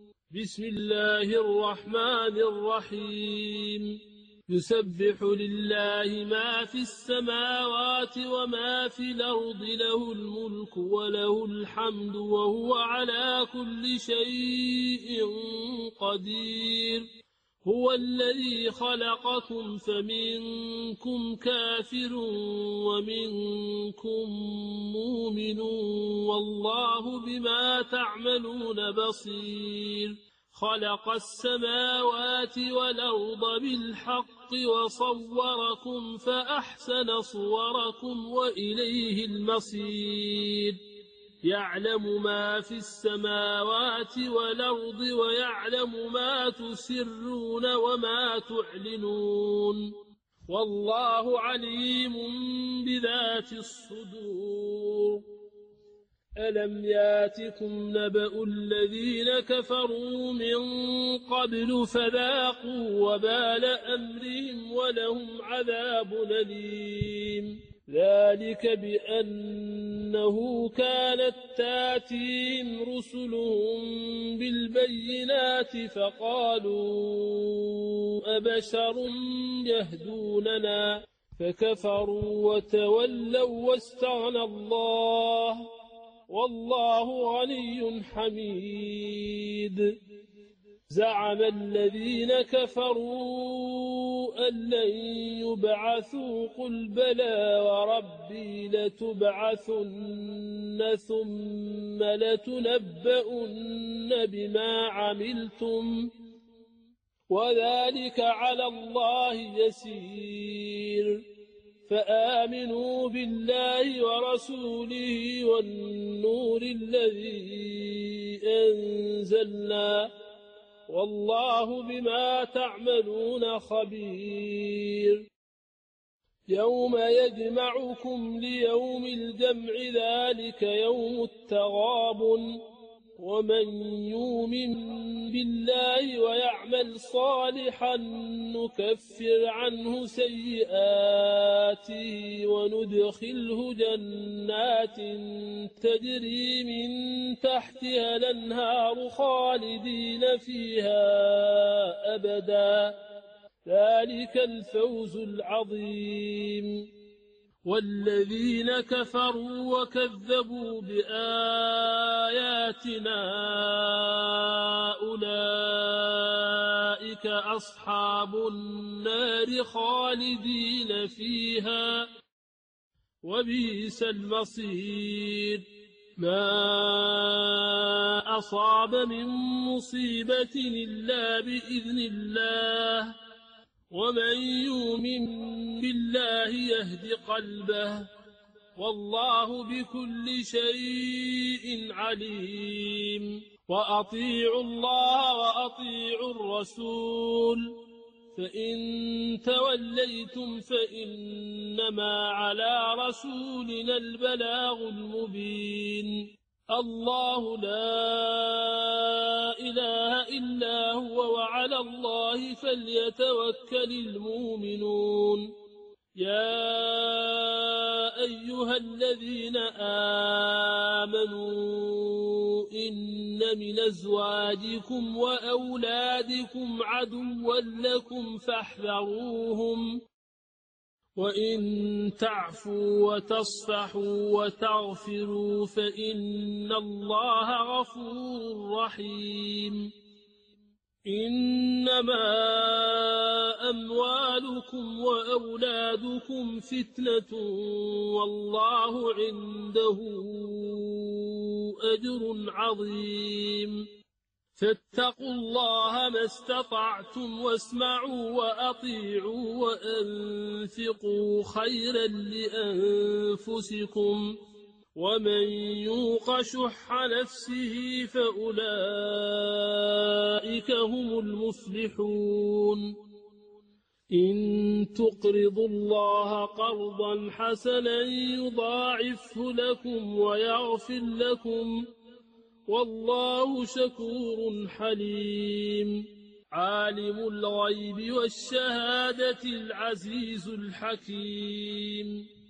بسم الله الرحمن الرحيم يسبح لله ما في السماوات وما في الأرض له الملك وله الحمد وهو على كل شيء قدير هو الذي خلقكم فمنكم كافر ومنكم مؤمن والله بما تعملون بصير خلق السماوات والأرض بالحق وصوركم فأحسن صوركم وإليه المصير يعلم ما في السماوات والأرض ويعلم ما تسرون وما تعلنون والله عليم بذات الصدور ألم ياتكم نبأ الذين كفروا من قبل فذاقوا وبال أمرهم ولهم عذاب أليم ذلك بأنه كانت تاتيهم رسلهم بالبينات فقالوا أبشر يهدوننا فكفروا وتولوا واستغنى الله والله غني حميد زعم الذين كفروا أن لن يبعثوا قل بلى وربي لتبعثن ثم لتنبؤن بما عملتم وذلك على الله يسير فآمنوا بالله ورسوله والنور الذي أنزلنا والله بما تعملون خبير يوم يجمعكم ليوم الجمع ذلك يوم التغابن ومن يؤمن بالله ويعمل صالحا نكفر عنه سيئاته وندخله جنات تجري من تحتها الأنهار خالدين فيها أبدا ذلك الفوز العظيم والذين كفروا وكذبوا بآياتنا أولئك أصحاب النار خالدين فيها وبئس المصير ما أصاب من مصيبة إلا بإذن الله ومن يؤمن بالله يهد قلبه والله بكل شيء عليم وأطيعوا الله وأطيعوا الرسول فإن توليتم فإنما على رسولنا البلاغ المبين الله لا إله إلا هو وعلى الله فليتوكل المؤمنون يا أيها الذين آمنوا إن من أزواجكم وأولادكم عدوا لكم فاحذروهم وإن تعفوا وتصفحوا وتغفروا فإن الله غفور رحيم إنما أموالكم وأولادكم فتنة والله عنده أجر عظيم فاتقوا الله ما استطعتم واسمعوا وأطيعوا وأنفقوا خيرا لأنفسكم ومن يوق شح نفسه فأولئك هم المفلحون إن تقرضوا الله قرضا حسنا يضاعفه لكم ويغفر لكم والله شكور حليم عالم الغيب والشهادة العزيز الحكيم